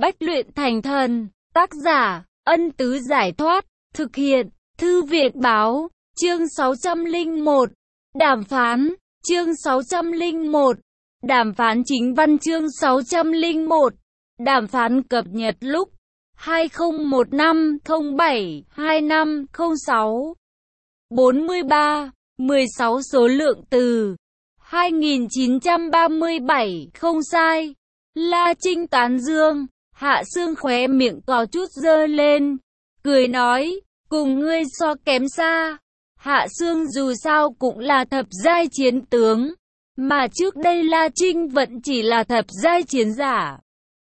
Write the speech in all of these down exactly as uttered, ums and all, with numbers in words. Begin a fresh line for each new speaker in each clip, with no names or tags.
Bách luyện thành thần. Tác giả, Ân Tứ Giải Thoát. Thực hiện, Thư viện Báo. Chương sáu trăm lẻ một. Đàm phán. Chương sáu trăm lẻ một. Đàm phán chính văn. Chương sáu trăm lẻ một. Đàm phán cập nhật lúc hai không một năm không bảy hai năm không sáu. bốn mươi ba, mười sáu số lượng từ hai nghìn chín trăm ba mươi bảy, không sai. La Trinh tán dương. Hạ Sương khóe miệng có chút giơ lên, cười nói, cùng ngươi so kém xa. Hạ Sương dù sao cũng là thập giai chiến tướng, mà trước đây La Trinh vẫn chỉ là thập giai chiến giả.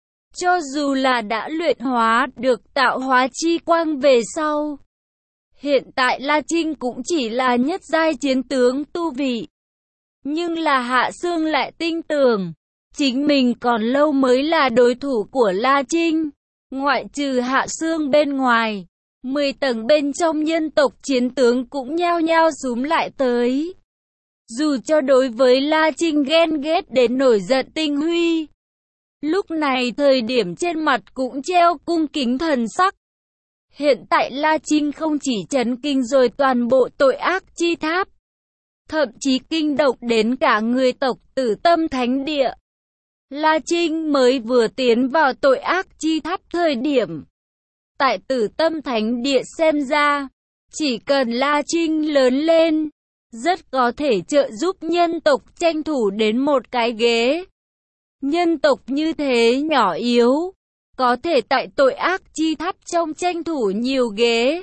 Cho dù là đã luyện hóa được tạo hóa chi quang về sau, hiện tại La Trinh cũng chỉ là nhất giai chiến tướng tu vị. Nhưng là Hạ Sương lại tin tưởng chính mình còn lâu mới là đối thủ của La Trinh. Ngoại trừ Hạ Sương bên ngoài, mười tầng bên trong nhân tộc chiến tướng cũng nhao nhao xúm lại tới. Dù cho đối với La Trinh ghen ghét đến nổi giận Tinh Huy, lúc này thời điểm trên mặt cũng treo cung kính thần sắc. Hiện tại La Trinh không chỉ chấn kinh rồi toàn bộ tội ác chi tháp, thậm chí kinh động đến cả người tộc Tử Tâm Thánh Địa. La Trinh mới vừa tiến vào tội ác chi tháp thời điểm, tại Tử Tâm Thánh Địa xem ra, chỉ cần La Trinh lớn lên, rất có thể trợ giúp nhân tộc tranh thủ đến một cái ghế. Nhân tộc như thế nhỏ yếu, có thể tại tội ác chi tháp trong tranh thủ nhiều ghế,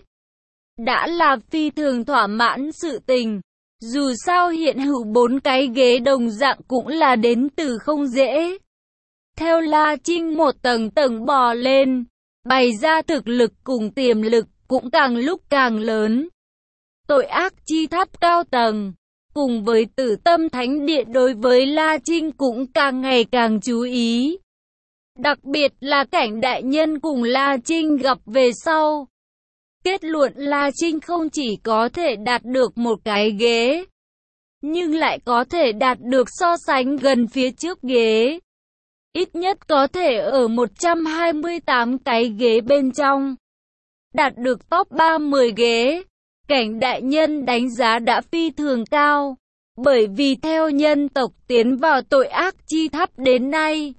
đã là phi thường thỏa mãn sự tình. Dù sao hiện hữu bốn cái ghế đồng dạng cũng là đến từ không dễ. Theo La Trinh một tầng tầng bò lên, bày ra thực lực cùng tiềm lực cũng càng lúc càng lớn. Tội ác chi tháp cao tầng, cùng với Tử Tâm Thánh Địa đối với La Trinh cũng càng ngày càng chú ý. Đặc biệt là Cảnh đại nhân cùng La Trinh gặp về sau. Kết luận La Trinh không chỉ có thể đạt được một cái ghế, nhưng lại có thể đạt được so sánh gần phía trước ghế. Ít nhất có thể ở một trăm hai mươi tám cái ghế bên trong, đạt được top ba mươi ghế. Cảnh đại nhân đánh giá đã phi thường cao, bởi vì theo nhân tộc tiến vào tội ác chi tháp đến nay,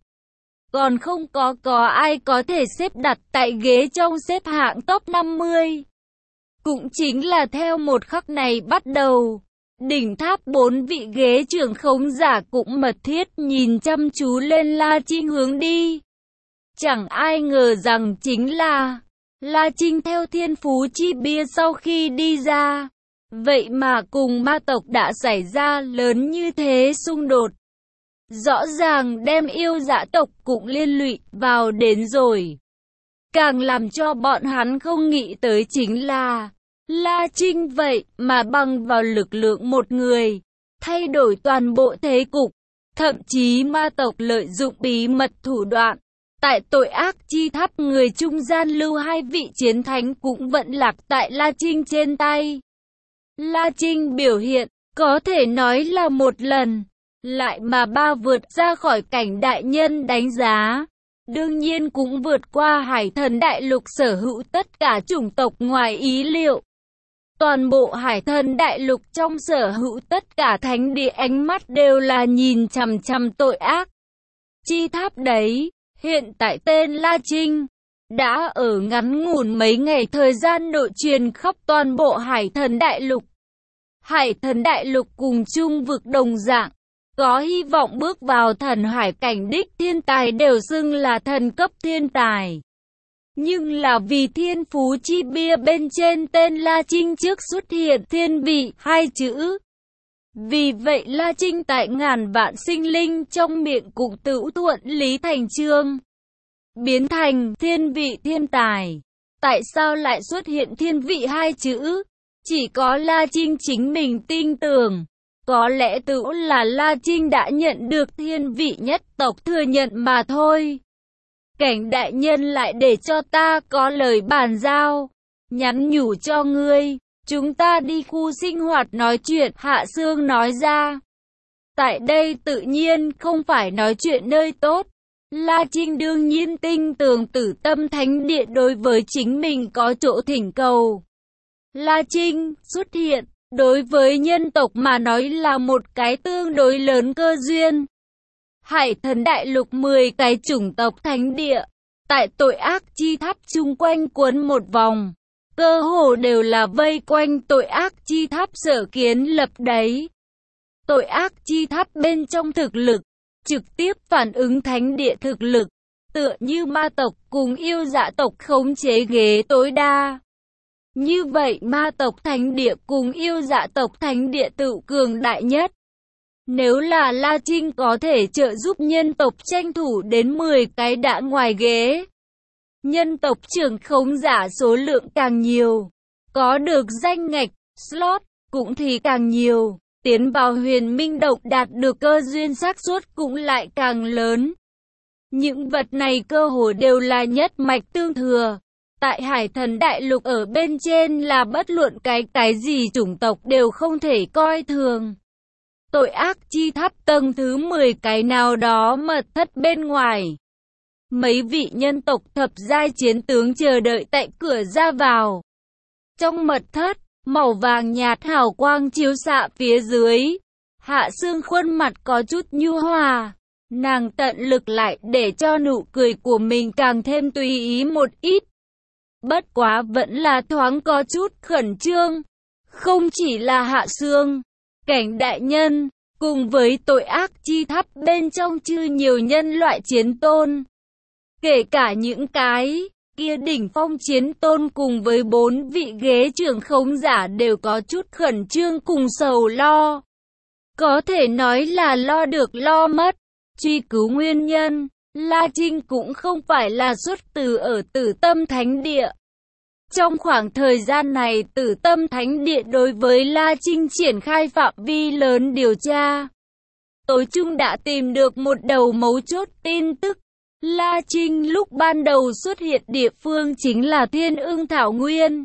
còn không có có ai có thể xếp đặt tại ghế trong xếp hạng top năm mươi. Cũng chính là theo một khắc này bắt đầu, đỉnh tháp bốn vị ghế trưởng khống giả cũng mật thiết nhìn chăm chú lên La Trinh hướng đi. Chẳng ai ngờ rằng chính là La Trinh theo thiên phú chi bia sau khi đi ra, vậy mà cùng ma tộc đã xảy ra lớn như thế xung đột. Rõ ràng đem yêu dã tộc cũng liên lụy vào đến rồi. Càng làm cho bọn hắn không nghĩ tới chính là La Trinh vậy mà bằng vào lực lượng một người, thay đổi toàn bộ thế cục. Thậm chí ma tộc lợi dụng bí mật thủ đoạn, tại tội ác chi tháp người trung gian lưu hai vị chiến thánh cũng vẫn lạc tại La Trinh trên tay. La Trinh biểu hiện, có thể nói là một lần, lại mà ba vượt ra khỏi Cảnh đại nhân đánh giá. Đương nhiên cũng vượt qua Hải Thần Đại Lục sở hữu tất cả chủng tộc ngoài ý liệu. Toàn bộ Hải Thần Đại Lục trong sở hữu tất cả thánh địa ánh mắt đều là nhìn chằm chằm tội ác chi tháp đấy. Hiện tại tên La Trinh đã ở ngắn ngủn mấy ngày thời gian nội truyền khắp toàn bộ Hải Thần Đại Lục. Hải Thần Đại Lục cùng chung vực đồng dạng, có hy vọng bước vào thần hải cảnh đích thiên tài đều xưng là thần cấp thiên tài. Nhưng là vì thiên phú chi bia bên trên tên La Trinh trước xuất hiện thiên vị hai chữ. Vì vậy La Trinh tại ngàn vạn sinh linh trong miệng cũng tự thuận lý thành chương, biến thành thiên vị thiên tài. Tại sao lại xuất hiện thiên vị hai chữ? Chỉ có La Trinh chính mình tin tưởng. Có lẽ tự là La Trinh đã nhận được thiên vị nhất tộc thừa nhận mà thôi. Cảnh đại nhân lại để cho ta có lời bàn giao, nhắn nhủ cho ngươi, chúng ta đi khu sinh hoạt nói chuyện. Hạ Sương nói ra, tại đây tự nhiên không phải nói chuyện nơi tốt, La Trinh đương nhiên tin tưởng Tử Tâm Thánh Địa đối với chính mình có chỗ thỉnh cầu. La Trinh xuất hiện, đối với nhân tộc mà nói là một cái tương đối lớn cơ duyên. Hải Thần Đại Lục mười cái chủng tộc thánh địa, tại tội ác chi tháp chung quanh quấn một vòng, cơ hồ đều là vây quanh tội ác chi tháp sở kiến lập đấy. Tội ác chi tháp bên trong thực lực, trực tiếp phản ứng thánh địa thực lực, tựa như ma tộc cùng yêu dạ tộc khống chế ghế tối đa. Như vậy ma tộc thánh địa cùng yêu dạ tộc thánh địa tự cường đại nhất. Nếu là La Trinh có thể trợ giúp nhân tộc tranh thủ đến mười cái đã ngoài ghế, nhân tộc trưởng khống giả số lượng càng nhiều, có được danh ngạch, slot, cũng thì càng nhiều, tiến vào huyền minh độc đạt được cơ duyên xác suất cũng lại càng lớn. Những vật này cơ hồ đều là nhất mạch tương thừa. Tại Hải Thần Đại Lục ở bên trên là bất luận cái cái gì chủng tộc đều không thể coi thường. Tội ác chi tháp tầng thứ mười cái nào đó mật thất bên ngoài. Mấy vị nhân tộc thập giai chiến tướng chờ đợi tại cửa ra vào. Trong mật thất, màu vàng nhạt hào quang chiếu xạ phía dưới. Hạ Sương khuôn mặt có chút nhu hòa. Nàng tận lực lại để cho nụ cười của mình càng thêm tùy ý một ít. Bất quá vẫn là thoáng có chút khẩn trương. Không chỉ là Hạ Sương, Cảnh đại nhân, cùng với tội ác chi tháp bên trong chư nhiều nhân loại chiến tôn. Kể cả những cái kia đỉnh phong chiến tôn cùng với bốn vị ghế trưởng khống giả đều có chút khẩn trương cùng sầu lo. Có thể nói là lo được lo mất. Truy cứu nguyên nhân, La Trinh cũng không phải là xuất từ ở Tử Tâm Thánh Địa. Trong khoảng thời gian này Tử Tâm Thánh Địa đối với La Trinh triển khai phạm vi lớn điều tra. Tối trung đã tìm được một đầu mấu chốt tin tức. La Trinh lúc ban đầu xuất hiện địa phương chính là Thiên Ưng Thảo Nguyên.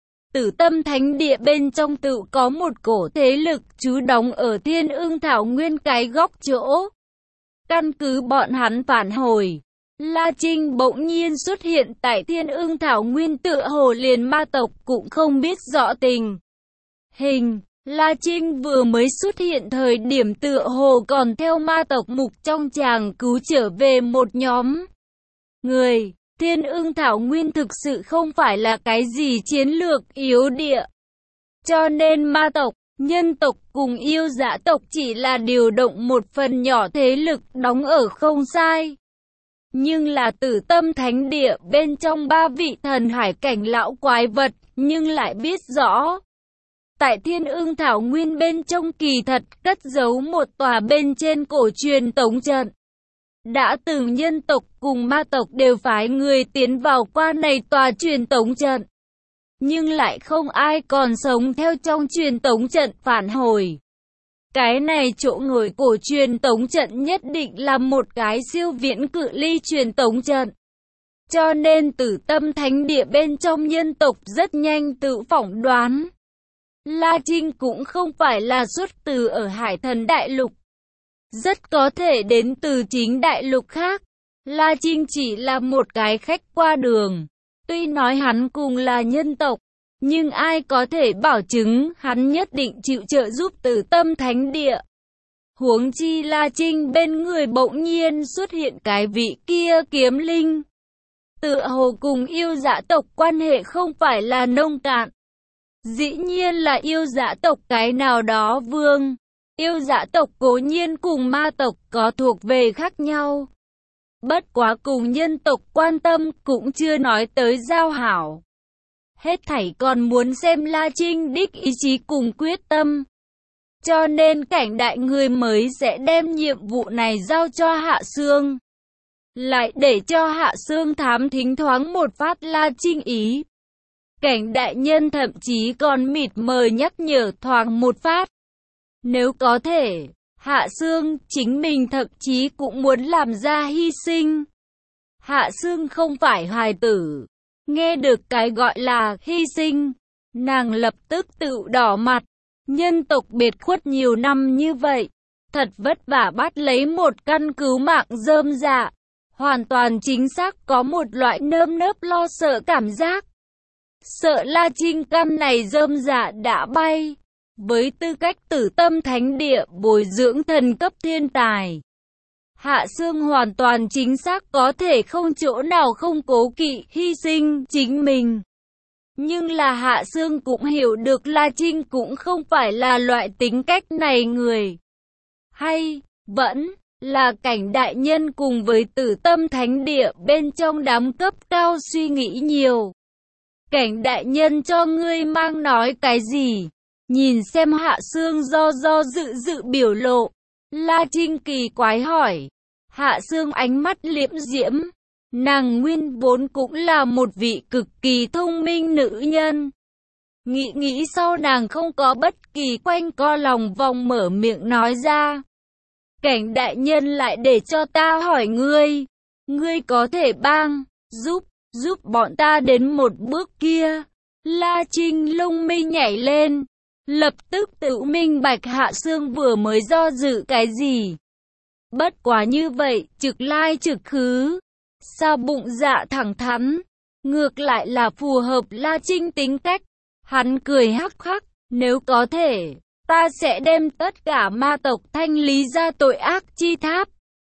Tử Tâm Thánh Địa bên trong tự có một cổ thế lực trú đóng ở Thiên Ưng Thảo Nguyên cái góc chỗ. Căn cứ bọn hắn phản hồi, La Trinh bỗng nhiên xuất hiện tại Thiên Ưng Thảo Nguyên tựa hồ liền ma tộc cũng không biết rõ tình hình. La Trinh vừa mới xuất hiện thời điểm tựa hồ còn theo ma tộc mục trong tràng cứu trở về một nhóm người. Thiên Ưng Thảo Nguyên thực sự không phải là cái gì chiến lược yếu địa. Cho nên ma tộc, nhân tộc cùng yêu dã tộc chỉ là điều động một phần nhỏ thế lực đóng ở không sai. Nhưng là Tử Tâm Thánh Địa bên trong ba vị thần hải cảnh lão quái vật, nhưng lại biết rõ. Tại Thiên Ưng Thảo Nguyên bên trong kỳ thật cất giấu một tòa bên trên cổ truyền tống trận. Đã từng nhân tộc cùng ma tộc đều phái người tiến vào qua này tòa truyền tống trận. Nhưng lại không ai còn sống theo trong truyền tống trận phản hồi. Cái này chỗ ngồi cổ truyền tống trận nhất định là một cái siêu viễn cự ly truyền tống trận. Cho nên Tử Tâm Thánh Địa bên trong nhân tộc rất nhanh tự phỏng đoán. La Trinh cũng không phải là xuất từ ở Hải Thần Đại Lục. Rất có thể đến từ chính đại lục khác. La Trinh chỉ là một cái khách qua đường. Tuy nói hắn cùng là nhân tộc, nhưng ai có thể bảo chứng hắn nhất định chịu trợ giúp Tử Tâm Thánh Địa. Huống chi La Trinh bên người bỗng nhiên xuất hiện cái vị kia kiếm linh. Tựa hồ cùng yêu dã tộc quan hệ không phải là nông cạn. Dĩ nhiên là yêu dã tộc cái nào đó vương. Yêu dã tộc cố nhiên cùng ma tộc có thuộc về khác nhau. Bất quá cùng nhân tộc quan tâm cũng chưa nói tới giao hảo. Hết thảy còn muốn xem La Trinh đích ý chí cùng quyết tâm. Cho nên Cảnh đại người mới sẽ đem nhiệm vụ này giao cho Hạ Sương. Lại để cho Hạ Sương thám thính thoáng một phát La Trinh ý. Cảnh đại nhân thậm chí còn mịt mờ nhắc nhở thoáng một phát. Nếu có thể, Hạ Sương chính mình thậm chí cũng muốn làm ra hy sinh. Hạ Sương không phải hài tử. Nghe được cái gọi là hy sinh, nàng lập tức tự đỏ mặt. Nhân tộc biệt khuất nhiều năm như vậy, thật vất vả bắt lấy một căn cứu mạng rơm rạ. hoàn toàn chính xác có một loại nơm nớp lo sợ cảm giác. Sợ La Trinh căn này rơm dạ đã bay. Với tư cách Tử Tâm Thánh Địa bồi dưỡng thần cấp thiên tài, Hạ Xương hoàn toàn chính xác có thể không chỗ nào không cố kỵ hy sinh chính mình. Nhưng là Hạ Xương cũng hiểu được La Trinh cũng không phải là loại tính cách này người. Hay, vẫn là Cảnh đại nhân cùng với Tử Tâm Thánh Địa bên trong đám cấp cao suy nghĩ nhiều. Cảnh đại nhân cho ngươi mang nói cái gì? Nhìn xem Hạ Xương do do dự dự biểu lộ, La Trinh kỳ quái hỏi. Hạ Xương ánh mắt liễm diễm, nàng nguyên vốn cũng là một vị cực kỳ thông minh nữ nhân. Nghĩ nghĩ sau nàng không có bất kỳ quanh co lòng vòng mở miệng nói ra. Cảnh đại nhân lại để cho ta hỏi ngươi, ngươi có thể bang, giúp, giúp bọn ta đến một bước kia. La Trinh lông mi nhảy lên, lập tức tự minh bạch Hạ Xương vừa mới do dự cái gì. Bất quá như vậy, trực lai trực khứ, sao bụng dạ thẳng thắn, ngược lại là phù hợp La Trinh tính cách. Hắn cười hắc hắc, nếu có thể, ta sẽ đem tất cả ma tộc thanh lý ra tội ác chi tháp.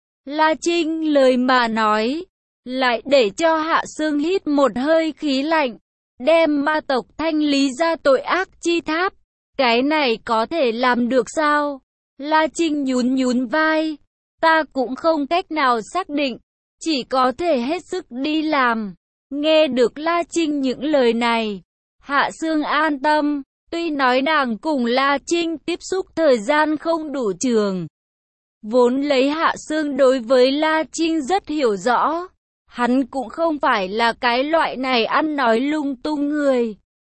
La Trinh lời mà nói, lại để cho Hạ Xương hít một hơi khí lạnh, đem ma tộc thanh lý ra tội ác chi tháp. Cái này có thể làm được sao? La Trinh nhún nhún vai, ta cũng không cách nào xác định, chỉ có thể hết sức đi làm. Nghe được La Trinh những lời này, Hạ Xương an tâm, tuy nói nàng cùng La Trinh tiếp xúc thời gian không đủ trường. Vốn lấy Hạ Xương đối với La Trinh rất hiểu rõ, hắn cũng không phải là cái loại này ăn nói lung tung người.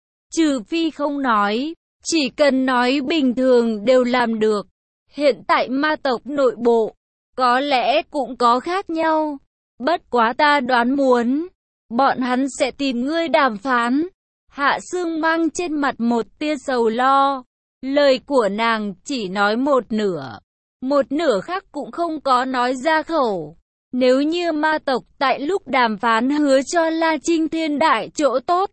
Trừ phi không nói, chỉ cần nói bình thường đều làm được. Hiện tại ma tộc nội bộ, có lẽ cũng có khác nhau. Bất quá ta đoán muốn, bọn hắn sẽ tìm ngươi đàm phán. Hạ Xương mang trên mặt một tia sầu lo. Lời của nàng chỉ nói một nửa, một nửa khác cũng không có nói ra khẩu. Nếu như ma tộc tại lúc đàm phán hứa cho La Trinh thiên đại chỗ tốt,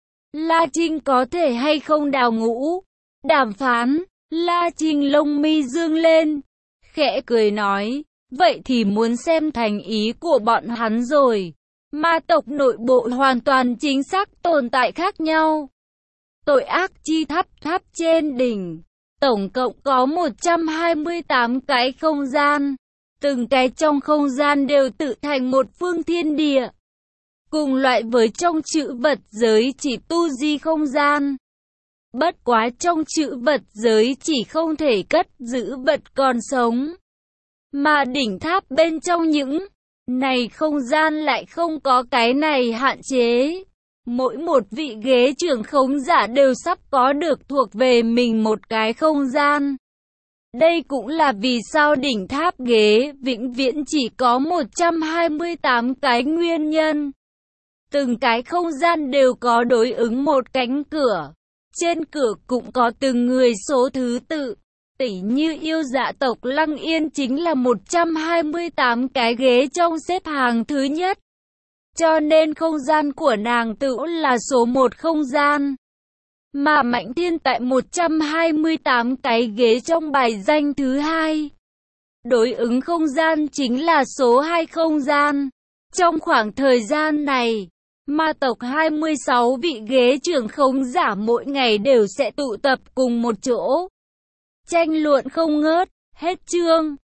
La Trinh có thể hay không đào ngũ? Đàm phán, La Trinh lông mi dương lên, khẽ cười nói, vậy thì muốn xem thành ý của bọn hắn rồi. Ma tộc nội bộ hoàn toàn chính xác tồn tại khác nhau. Tội ác chi tháp tháp trên đỉnh, tổng cộng có một trăm hai mươi tám cái không gian. Từng cái trong không gian đều tự thành một phương thiên địa. Cùng loại với trong chữ vật giới chỉ tu di không gian. Bất quá trong chữ vật giới chỉ không thể cất giữ vật còn sống. Mà đỉnh tháp bên trong những này không gian lại không có cái này hạn chế. Mỗi một vị ghế trưởng khống giả đều sắp có được thuộc về mình một cái không gian. Đây cũng là vì sao đỉnh tháp ghế vĩnh viễn chỉ có một trăm hai mươi tám cái nguyên nhân. Từng cái không gian đều có đối ứng một cánh cửa. Trên cửa cũng có từng người số thứ tự. Tỉ như yêu dạ tộc Lăng Yên chính là một trăm hai mươi tám cái ghế trong xếp hàng thứ nhất. Cho nên không gian của nàng tự là số một không gian. Mà Mạnh Thiên tại một trăm hai mươi tám cái ghế trong bài danh thứ hai. Đối ứng không gian chính là số hai không gian. Trong khoảng thời gian này, ma tộc hai mươi sáu vị ghế trưởng khống giả mỗi ngày đều sẽ tụ tập cùng một chỗ. Tranh luận không ngớt, hết chương.